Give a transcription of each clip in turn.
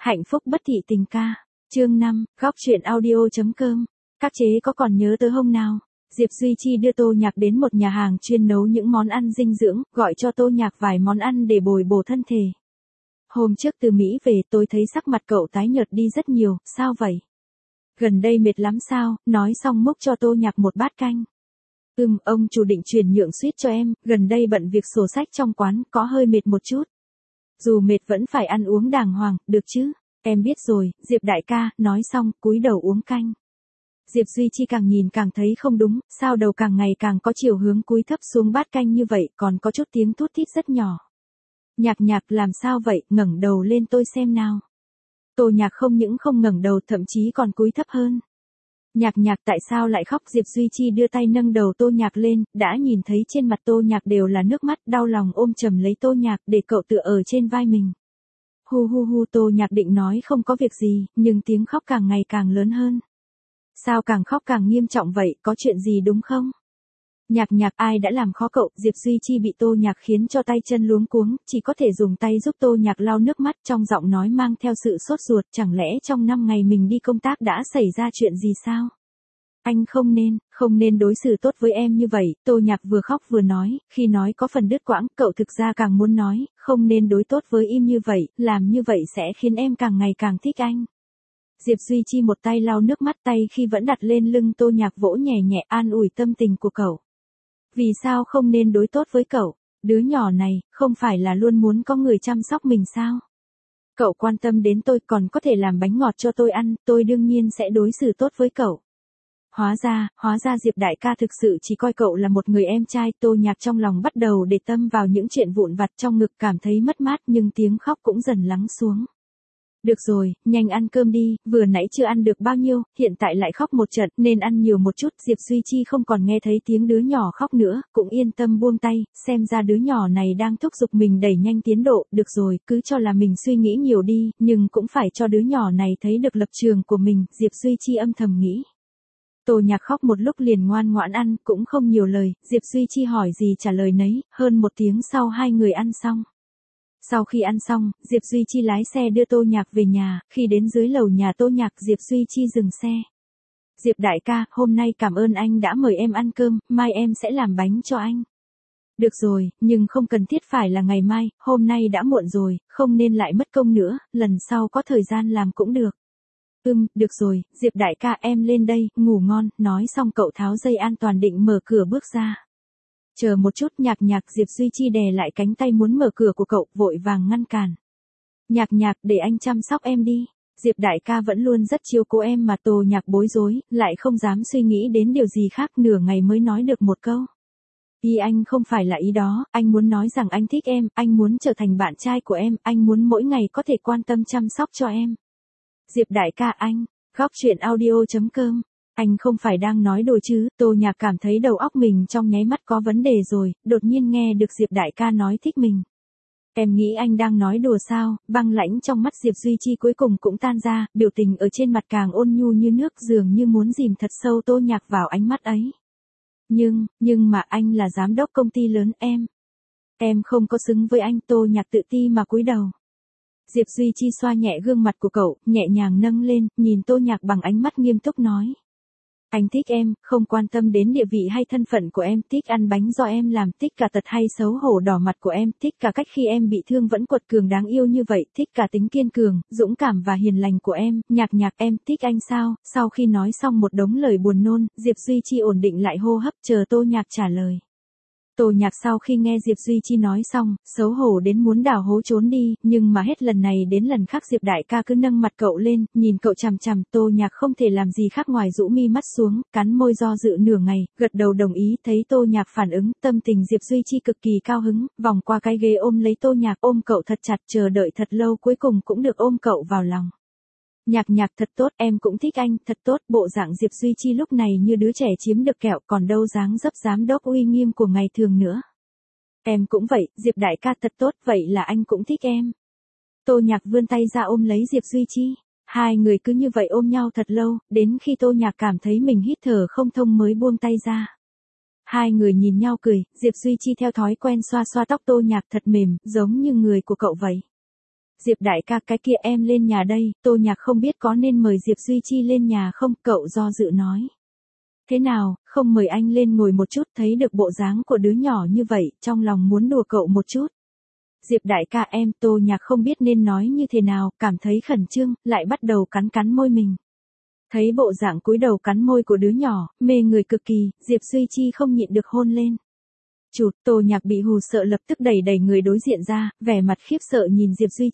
Hạnh phúc bất thị tình ca. Chương 5, góc truyện audio.com. Các chế có còn nhớ tới hôm nào? Diệp Duy Chi đưa Tô Nhạc đến một nhà hàng chuyên nấu những món ăn dinh dưỡng, gọi cho Tô Nhạc vài món ăn để bồi bổ thân thể. Hôm trước từ Mỹ về tôi thấy sắc mặt cậu tái nhợt đi rất nhiều, sao vậy? Gần đây mệt lắm sao? Nói xong múc cho Tô Nhạc một bát canh. Ông chủ định chuyển nhượng suýt cho em, gần đây bận việc sổ sách trong quán, có hơi mệt một chút. Dù mệt vẫn phải ăn uống đàng hoàng, được chứ? Em biết rồi, Diệp đại ca, nói xong, cúi đầu uống canh. Diệp Duy Chi càng nhìn càng thấy không đúng, sao đầu càng ngày càng có chiều hướng cúi thấp xuống bát canh như vậy, còn có chút tiếng thút thít rất nhỏ. Nhạc làm sao vậy, ngẩng đầu lên tôi xem nào. Tô Nhạc không những không ngẩng đầu thậm chí còn cúi thấp hơn. Nhạc tại sao lại khóc? Diệp Duy Chi đưa tay nâng đầu Tô Nhạc lên, đã nhìn thấy trên mặt Tô Nhạc đều là nước mắt, đau lòng ôm chầm lấy Tô Nhạc để cậu tựa ở trên vai mình. Hu Tô Nhạc định nói không có việc gì, nhưng tiếng khóc càng ngày càng lớn hơn. Sao càng khóc càng nghiêm trọng vậy, có chuyện gì đúng không? Nhạc ai đã làm khó cậu? Diệp Duy Chi bị Tô Nhạc khiến cho tay chân luống cuống, chỉ có thể dùng tay giúp Tô Nhạc lau nước mắt, trong giọng nói mang theo sự sốt ruột, chẳng lẽ trong 5 ngày mình đi công tác đã xảy ra chuyện gì sao? Anh không nên đối xử tốt với em như vậy. Tô Nhạc vừa khóc vừa nói, khi nói có phần đứt quãng, cậu thực ra càng muốn nói, không nên đối tốt với em như vậy, làm như vậy sẽ khiến em càng ngày càng thích anh. Diệp Duy Chi một tay lau nước mắt, tay khi vẫn đặt lên lưng Tô Nhạc vỗ nhẹ nhẹ an ủi tâm tình của cậu. Vì sao không nên đối tốt với cậu? Đứa nhỏ này, không phải là luôn muốn có người chăm sóc mình sao? Cậu quan tâm đến tôi, còn có thể làm bánh ngọt cho tôi ăn, tôi đương nhiên sẽ đối xử tốt với cậu. Hóa ra Diệp đại ca thực sự chỉ coi cậu là một người em trai. Tô Nhạc trong lòng bắt đầu để tâm vào những chuyện vụn vặt trong ngực, cảm thấy mất mát nhưng tiếng khóc cũng dần lắng xuống. Được rồi, nhanh ăn cơm đi, vừa nãy chưa ăn được bao nhiêu, hiện tại lại khóc một trận, nên ăn nhiều một chút. Diệp Duy Chi không còn nghe thấy tiếng đứa nhỏ khóc nữa, cũng yên tâm buông tay, xem ra đứa nhỏ này đang thúc giục mình đẩy nhanh tiến độ. Được rồi, cứ cho là mình suy nghĩ nhiều đi, nhưng cũng phải cho đứa nhỏ này thấy được lập trường của mình, Diệp Duy Chi âm thầm nghĩ. Tô Nhạc khóc một lúc liền ngoan ngoãn ăn, cũng không nhiều lời, Diệp Duy Chi hỏi gì trả lời nấy, hơn 1 tiếng sau hai người ăn xong. Sau khi ăn xong, Diệp Duy Chi lái xe đưa Tô Nhạc về nhà, khi đến dưới lầu nhà Tô Nhạc Diệp Duy Chi dừng xe. Diệp đại ca, hôm nay cảm ơn anh đã mời em ăn cơm, mai em sẽ làm bánh cho anh. Được rồi, nhưng không cần thiết phải là ngày mai, hôm nay đã muộn rồi, không nên lại mất công nữa, lần sau có thời gian làm cũng được. Được rồi, Diệp đại ca em lên đây, ngủ ngon, nói xong cậu tháo dây an toàn định mở cửa bước ra. Chờ một chút, nhạc Diệp Duy Chi đè lại cánh tay muốn mở cửa của cậu, vội vàng ngăn cản. Nhạc để anh chăm sóc em đi. Diệp đại ca vẫn luôn rất chiếu cố em mà. Tô Nhạc bối rối, lại không dám suy nghĩ đến điều gì khác, nửa ngày mới nói được một câu. Ý anh không phải là ý đó, anh muốn nói rằng anh thích em, anh muốn trở thành bạn trai của em, anh muốn mỗi ngày có thể quan tâm chăm sóc cho em. Diệp đại ca anh, góc truyện audio.com. Anh không phải đang nói đùa chứ? Tô Nhạc cảm thấy đầu óc mình trong nháy mắt có vấn đề rồi, đột nhiên nghe được Diệp đại ca nói thích mình. Em nghĩ anh đang nói đùa sao? Băng lãnh trong mắt Diệp Duy Chi cuối cùng cũng tan ra, biểu tình ở trên mặt càng ôn nhu như nước, dường như muốn dìm thật sâu Tô Nhạc vào ánh mắt ấy. Nhưng mà anh là giám đốc công ty lớn, em không có xứng với anh. Tô Nhạc tự ti mà cúi đầu. Diệp Duy Chi xoa nhẹ gương mặt của cậu, nhẹ nhàng nâng lên, nhìn Tô Nhạc bằng ánh mắt nghiêm túc nói. Anh thích em, không quan tâm đến địa vị hay thân phận của em, thích ăn bánh do em làm, thích cả tật hay xấu hổ đỏ mặt của em, thích cả cách khi em bị thương vẫn quật cường đáng yêu như vậy, thích cả tính kiên cường, dũng cảm và hiền lành của em. Nhạc em thích anh sao? Sau khi nói xong một đống lời buồn nôn, Diệp Duy Chi ổn định lại hô hấp, chờ Tô Nhạc trả lời. Tô Nhạc sau khi nghe Diệp Duy Chi nói xong, xấu hổ đến muốn đào hố trốn đi, nhưng mà hết lần này đến lần khác Diệp đại ca cứ nâng mặt cậu lên, nhìn cậu chằm chằm. Tô Nhạc không thể làm gì khác ngoài rũ mi mắt xuống, cắn môi do dự nửa ngày, gật đầu đồng ý. Thấy Tô Nhạc phản ứng, tâm tình Diệp Duy Chi cực kỳ cao hứng, vòng qua cái ghế ôm lấy Tô Nhạc, ôm cậu thật chặt, chờ đợi thật lâu cuối cùng cũng được ôm cậu vào lòng. Nhạc thật tốt, em cũng thích anh, thật tốt. Bộ dạng Diệp Duy Chi lúc này như đứa trẻ chiếm được kẹo, còn đâu dáng dấp giám đốc uy nghiêm của ngày thường nữa. Em cũng vậy, Diệp đại ca thật tốt, vậy là anh cũng thích em. Tô Nhạc vươn tay ra ôm lấy Diệp Duy Chi. Hai người cứ như vậy ôm nhau thật lâu, đến khi Tô Nhạc cảm thấy mình hít thở không thông mới buông tay ra. Hai người nhìn nhau cười, Diệp Duy Chi theo thói quen xoa xoa tóc Tô Nhạc, thật mềm, giống như người của cậu vậy. Diệp đại ca cái kia em lên nhà đây, Tô Nhạc không biết có nên mời Diệp Duy Chi lên nhà không, cậu do dự nói. Thế nào, không mời anh lên ngồi một chút, thấy được bộ dáng của đứa nhỏ như vậy, trong lòng muốn đùa cậu một chút. Diệp đại ca em, Tô Nhạc không biết nên nói như thế nào, cảm thấy khẩn trương, lại bắt đầu cắn cắn môi mình. Thấy bộ dạng cúi đầu cắn môi của đứa nhỏ, mê người cực kỳ, Diệp Duy Chi không nhịn được hôn lên. Chụt, Tô Nhạc bị hù sợ lập tức đẩy người đối diện ra, vẻ mặt khiếp sợ nhìn Diệp Duy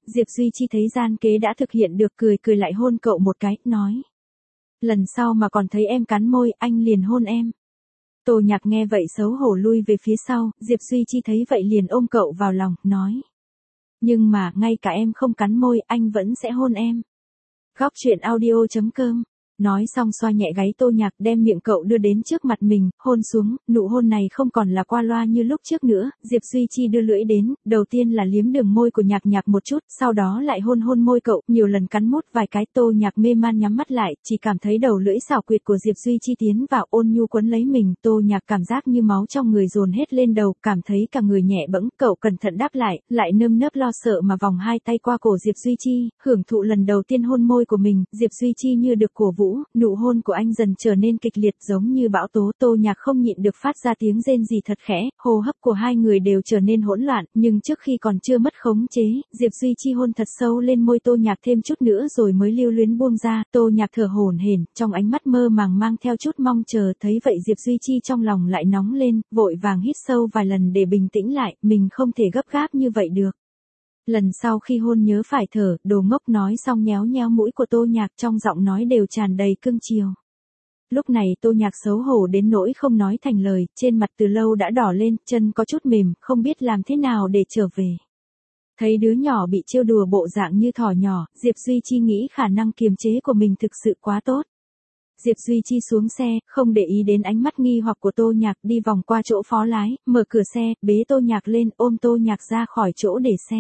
Chi thấy gian kế đã thực hiện được cười lại hôn cậu một cái, nói. Lần sau mà còn thấy em cắn môi, anh liền hôn em. Tô Nhạc nghe vậy xấu hổ lui về phía sau, Diệp Duy Chi thấy vậy liền ôm cậu vào lòng, nói. Nhưng mà, ngay cả em không cắn môi, anh vẫn sẽ hôn em. Góc truyện audio.com. Nói xong xoa nhẹ gáy Tô Nhạc đem miệng cậu đưa đến trước mặt mình, hôn xuống, nụ hôn này không còn là qua loa như lúc trước nữa, Diệp Duy Chi đưa lưỡi đến, đầu tiên là liếm đường môi của Nhạc một chút, sau đó lại hôn môi cậu, nhiều lần cắn mút vài cái. Tô Nhạc mê man nhắm mắt lại, chỉ cảm thấy đầu lưỡi xảo quyệt của Diệp Duy Chi tiến vào ôn nhu quấn lấy mình, Tô Nhạc cảm giác như máu trong người dồn hết lên đầu, cảm thấy cả người nhẹ bẫng, cậu cẩn thận đáp lại nơm nớp lo sợ mà vòng hai tay qua cổ Diệp Duy Chi, hưởng thụ lần đầu tiên hôn môi của mình, Diệp Duy Chi như được cổ vũ, nụ hôn của anh dần trở nên kịch liệt giống như bão tố. Tô Nhạc không nhịn được phát ra tiếng rên rỉ thật khẽ, hô hấp của hai người đều trở nên hỗn loạn, nhưng trước khi còn chưa mất khống chế, Diệp Duy Chi hôn thật sâu lên môi Tô Nhạc thêm chút nữa rồi mới lưu luyến buông ra. Tô Nhạc thở hổn hển, trong ánh mắt mơ màng mang theo chút mong chờ, thấy vậy Diệp Duy Chi trong lòng lại nóng lên, vội vàng hít sâu vài lần để bình tĩnh lại, mình không thể gấp gáp như vậy được. Lần sau khi hôn nhớ phải thở, đồ ngốc nói xong nhéo nhéo mũi của Tô Nhạc, trong giọng nói đều tràn đầy cưng chiều. Lúc này Tô Nhạc xấu hổ đến nỗi không nói thành lời, trên mặt từ lâu đã đỏ lên, chân có chút mềm, không biết làm thế nào để trở về. Thấy đứa nhỏ bị trêu đùa bộ dạng như thỏ nhỏ, Diệp Duy Chi nghĩ khả năng kiềm chế của mình thực sự quá tốt. Diệp Duy Chi xuống xe, không để ý đến ánh mắt nghi hoặc của Tô Nhạc, đi vòng qua chỗ phó lái, mở cửa xe, bế Tô Nhạc lên, ôm Tô Nhạc ra khỏi chỗ để xe.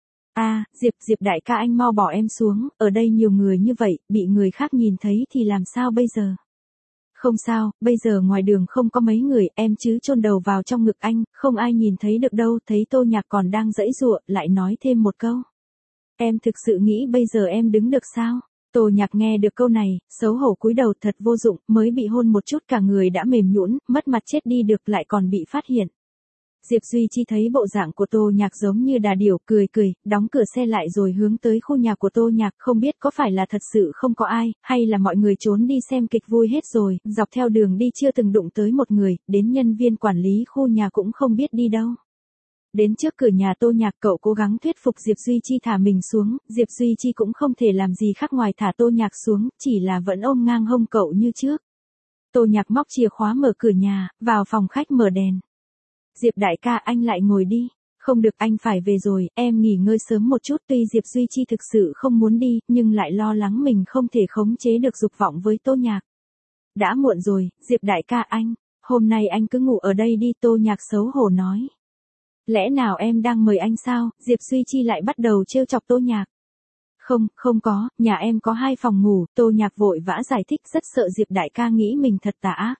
Diệp đại ca anh mau bỏ em xuống, ở đây nhiều người như vậy, bị người khác nhìn thấy thì làm sao bây giờ? Không sao, bây giờ ngoài đường không có mấy người, em chứ chôn đầu vào trong ngực anh, không ai nhìn thấy được đâu. Thấy Tô Nhạc còn đang giãy giụa, lại nói thêm một câu. Em thực sự nghĩ bây giờ em đứng được sao? Tô Nhạc nghe được câu này, xấu hổ cúi đầu, thật vô dụng, mới bị hôn một chút cả người đã mềm nhũn, mất mặt chết đi được, lại còn bị phát hiện. Diệp Duy Chi thấy bộ dạng của Tô Nhạc giống như đà điểu, cười, đóng cửa xe lại rồi hướng tới khu nhà của Tô Nhạc, không biết có phải là thật sự không có ai, hay là mọi người trốn đi xem kịch vui hết rồi, dọc theo đường đi chưa từng đụng tới một người, đến nhân viên quản lý khu nhà cũng không biết đi đâu. Đến trước cửa nhà Tô Nhạc, cậu cố gắng thuyết phục Diệp Duy Chi thả mình xuống, Diệp Duy Chi cũng không thể làm gì khác ngoài thả Tô Nhạc xuống, chỉ là vẫn ôm ngang hông cậu như trước. Tô Nhạc móc chìa khóa mở cửa nhà, vào phòng khách mở đèn. Diệp đại ca anh lại ngồi đi. Không được, anh phải về rồi, em nghỉ ngơi sớm một chút. Tuy Diệp Duy Chi thực sự không muốn đi, nhưng lại lo lắng mình không thể khống chế được dục vọng với Tô Nhạc. Đã muộn rồi, Diệp đại ca anh, hôm nay anh cứ ngủ ở đây đi, Tô Nhạc xấu hổ nói. Lẽ nào em đang mời anh sao? Diệp Duy Chi lại bắt đầu trêu chọc Tô Nhạc. Không có, nhà em có 2 phòng ngủ, Tô Nhạc vội vã giải thích, rất sợ Diệp đại ca nghĩ mình thật tà ác.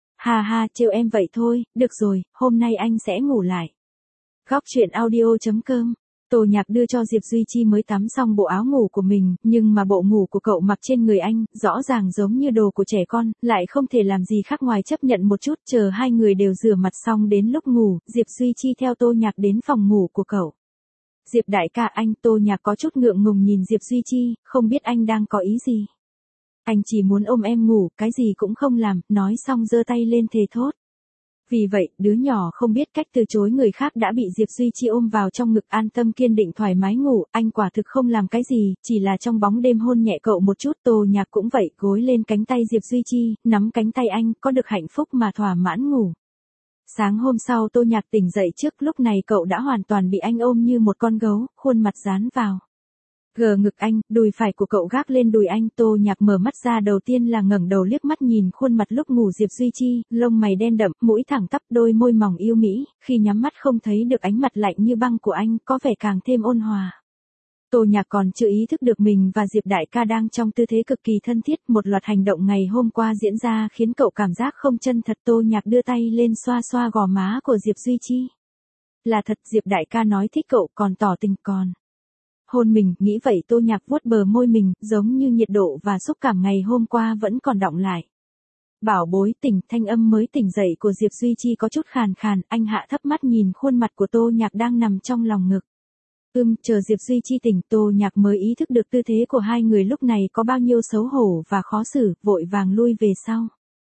Ha, trêu em vậy thôi, được rồi, hôm nay anh sẽ ngủ lại. Góc truyện audio.com. Tô Nhạc đưa cho Diệp Duy Chi mới tắm xong bộ áo ngủ của mình, nhưng mà bộ ngủ của cậu mặc trên người anh, rõ ràng giống như đồ của trẻ con, lại không thể làm gì khác ngoài chấp nhận một chút. Chờ hai người đều rửa mặt xong đến lúc ngủ, Diệp Duy Chi theo Tô Nhạc đến phòng ngủ của cậu. Diệp đại ca anh, Tô Nhạc có chút ngượng ngùng nhìn Diệp Duy Chi, không biết anh đang có ý gì. Anh chỉ muốn ôm em ngủ, cái gì cũng không làm, nói xong giơ tay lên thề thốt. Vì vậy, đứa nhỏ không biết cách từ chối người khác đã bị Diệp Duy Chi ôm vào trong ngực, an tâm kiên định thoải mái ngủ. Anh quả thực không làm cái gì, chỉ là trong bóng đêm hôn nhẹ cậu một chút. Tô Nhạc cũng vậy, gối lên cánh tay Diệp Duy Chi, nắm cánh tay anh, có được hạnh phúc mà thỏa mãn ngủ. Sáng hôm sau Tô Nhạc tỉnh dậy, trước lúc này cậu đã hoàn toàn bị anh ôm như một con gấu, khuôn mặt dán vào ngực anh, đùi phải của cậu gác lên đùi anh. Tô Nhạc mở mắt ra, đầu tiên là ngẩng đầu liếc mắt nhìn khuôn mặt lúc ngủ Diệp Duy Chi, lông mày đen đậm, mũi thẳng tắp, đôi môi mỏng yêu mỹ, khi nhắm mắt không thấy được ánh mặt lạnh như băng của anh, có vẻ càng thêm ôn hòa. Tô Nhạc còn chưa ý thức được mình và Diệp đại ca đang trong tư thế cực kỳ thân thiết, một loạt hành động ngày hôm qua diễn ra khiến cậu cảm giác không chân thật. Tô Nhạc đưa tay lên xoa xoa gò má của Diệp Duy Chi. Là thật, Diệp đại ca nói thích cậu, còn tỏ tình còn. hôn mình, nghĩ vậy Tô Nhạc vuốt bờ môi mình, giống như nhiệt độ và xúc cảm ngày hôm qua vẫn còn đọng lại. Bảo bối tỉnh, thanh âm mới tỉnh dậy của Diệp Duy Chi có chút khàn khàn, anh hạ thấp mắt nhìn khuôn mặt của Tô Nhạc đang nằm trong lòng ngực. Chờ Diệp Duy Chi tỉnh, Tô Nhạc mới ý thức được tư thế của hai người lúc này có bao nhiêu xấu hổ và khó xử, vội vàng lui về sau.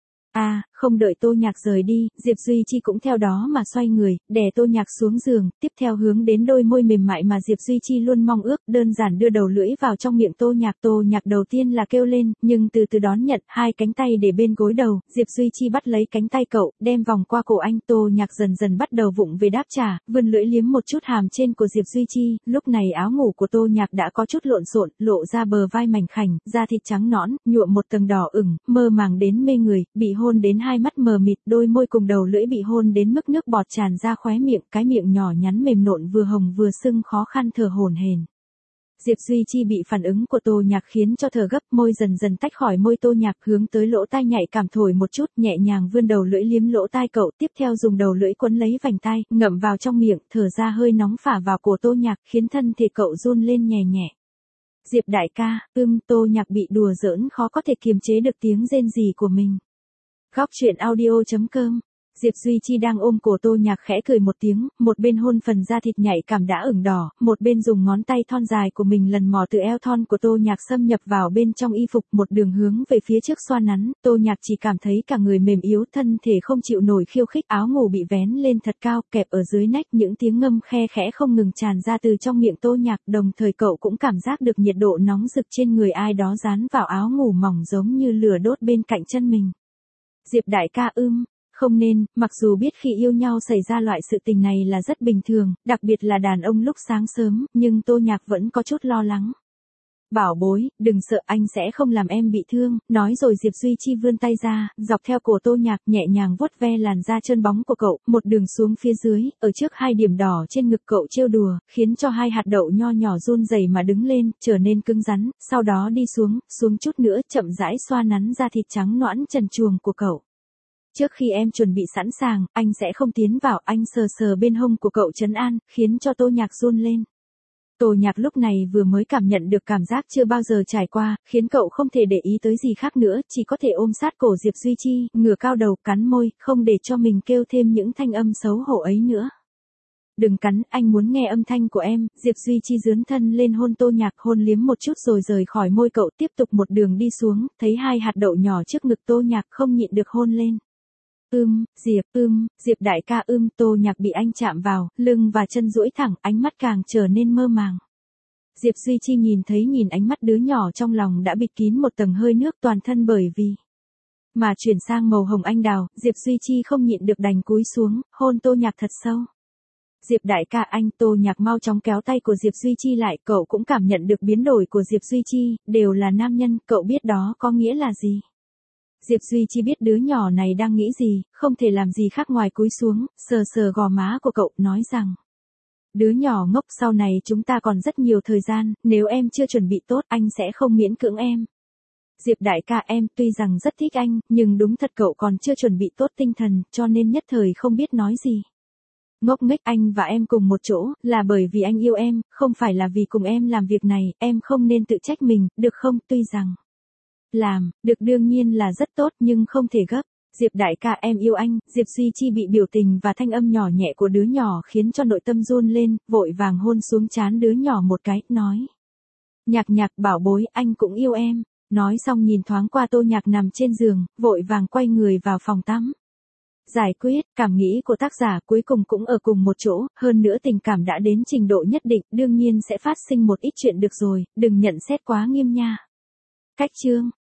Không đợi Tô Nhạc rời đi, Diệp Duy Chi cũng theo đó mà xoay người, đè Tô Nhạc xuống giường, tiếp theo hướng đến đôi môi mềm mại mà Diệp Duy Chi luôn mong ước, đơn giản đưa đầu lưỡi vào trong miệng Tô Nhạc. Tô Nhạc đầu tiên là kêu lên, nhưng từ từ đón nhận, hai cánh tay để bên gối đầu, Diệp Duy Chi bắt lấy cánh tay cậu, đem vòng qua cổ anh. Tô Nhạc dần dần bắt đầu vụng về đáp trả, vươn lưỡi liếm một chút hàm trên của Diệp Duy Chi, lúc này áo ngủ của Tô Nhạc đã có chút lộn xộn, lộ ra bờ vai mảnh khảnh, da thịt trắng nõn, nhuộm một tầng đỏ ửng, mơ màng đến mê người, bị hôn đến hai mắt mờ mịt, đôi môi cùng đầu lưỡi bị hôn đến mức nước bọt tràn ra khóe miệng, cái miệng nhỏ nhắn mềm nộn vừa hồng vừa sưng khó khăn thở hổn hển. Diệp Duy Chi bị phản ứng của Tô Nhạc khiến cho thở gấp, môi dần dần tách khỏi môi Tô Nhạc, hướng tới lỗ tai nhạy cảm thổi một chút, nhẹ nhàng vươn đầu lưỡi liếm lỗ tai cậu, tiếp theo dùng đầu lưỡi quấn lấy vành tai, ngậm vào trong miệng, thở ra hơi nóng phả vào cổ Tô Nhạc, khiến thân thể cậu run lên nhẹ nhẹ. Diệp đại ca, Tô Nhạc bị đùa giỡn khó có thể kiềm chế được tiếng rên rỉ của mình. Góc truyện audio.com. Diệp Duy Chi đang ôm cổ Tô Nhạc khẽ cười một tiếng, một bên hôn phần da thịt nhạy cảm đã ửng đỏ, một bên dùng ngón tay thon dài của mình lần mò từ eo thon của Tô Nhạc xâm nhập vào bên trong y phục, một đường hướng về phía trước xoa nắn. Tô Nhạc chỉ cảm thấy cả người mềm yếu, thân thể không chịu nổi khiêu khích, áo ngủ bị vén lên thật cao, kẹp ở dưới nách, những tiếng ngâm khe khẽ không ngừng tràn ra từ trong miệng Tô Nhạc, đồng thời cậu cũng cảm giác được nhiệt độ nóng rực trên người ai đó dán vào áo ngủ mỏng giống như lửa đốt bên cạnh chân mình. Diệp đại ca không nên, mặc dù biết khi yêu nhau xảy ra loại sự tình này là rất bình thường, đặc biệt là đàn ông lúc sáng sớm, nhưng Tô Nhạc vẫn có chút lo lắng. Bảo bối, đừng sợ, anh sẽ không làm em bị thương, nói rồi Diệp Duy Chi vươn tay ra, dọc theo cổ Tô Nhạc nhẹ nhàng vuốt ve làn da trơn bóng của cậu, một đường xuống phía dưới, ở trước hai điểm đỏ trên ngực cậu trêu đùa, khiến cho hai hạt đậu nho nhỏ run rẩy mà đứng lên, trở nên cứng rắn, sau đó đi xuống chút nữa, chậm rãi xoa nắn da thịt trắng nõn trần truồng của cậu. Trước khi em chuẩn bị sẵn sàng, anh sẽ không tiến vào, anh sờ sờ bên hông của cậu trấn an, khiến cho Tô Nhạc run lên. Tô Nhạc lúc này vừa mới cảm nhận được cảm giác chưa bao giờ trải qua, khiến cậu không thể để ý tới gì khác nữa, chỉ có thể ôm sát cổ Diệp Duy Chi, ngửa cao đầu, cắn môi, không để cho mình kêu thêm những thanh âm xấu hổ ấy nữa. Đừng cắn, anh muốn nghe âm thanh của em. Diệp Duy Chi dướn thân lên hôn Tô Nhạc, hôn liếm một chút rồi rời khỏi môi cậu, tiếp tục một đường đi xuống, thấy hai hạt đậu nhỏ trước ngực Tô Nhạc không nhịn được hôn lên. Diệp đại ca Tô Nhạc bị anh chạm vào, lưng và chân duỗi thẳng, ánh mắt càng trở nên mơ màng. Diệp Duy Chi nhìn ánh mắt đứa nhỏ trong lòng đã bịt kín một tầng hơi nước, toàn thân bởi vì mà chuyển sang màu hồng anh đào, Diệp Duy Chi không nhịn được đành cúi xuống, hôn Tô Nhạc thật sâu. Diệp đại ca Tô Nhạc mau chóng kéo tay của Diệp Duy Chi lại, cậu cũng cảm nhận được biến đổi của Diệp Duy Chi, đều là nam nhân, cậu biết đó có nghĩa là gì. Diệp Duy Chi biết đứa nhỏ này đang nghĩ gì, không thể làm gì khác ngoài cúi xuống, sờ sờ gò má của cậu, nói rằng: đứa nhỏ ngốc, sau này chúng ta còn rất nhiều thời gian, nếu em chưa chuẩn bị tốt, anh sẽ không miễn cưỡng em. Diệp đại ca em tuy rằng rất thích anh, nhưng đúng thật cậu còn chưa chuẩn bị tốt tinh thần, cho nên nhất thời không biết nói gì. Ngốc nghếch, anh và em cùng một chỗ, là bởi vì anh yêu em, không phải là vì cùng em làm việc này, em không nên tự trách mình, được không, tuy rằng làm, được đương nhiên là rất tốt nhưng không thể gấp. Diệp đại ca em yêu anh. Diệp Duy Chi bị biểu tình và thanh âm nhỏ nhẹ của đứa nhỏ khiến cho nội tâm run lên, vội vàng hôn xuống trán đứa nhỏ một cái, nói: Nhạc bảo bối, anh cũng yêu em. Nói xong nhìn thoáng qua Tô Nhạc nằm trên giường, vội vàng quay người vào phòng tắm. Giải quyết, cảm nghĩ của tác giả cuối cùng cũng ở cùng một chỗ, hơn nữa tình cảm đã đến trình độ nhất định, đương nhiên sẽ phát sinh một ít chuyện được rồi, đừng nhận xét quá nghiêm nha. Cách chương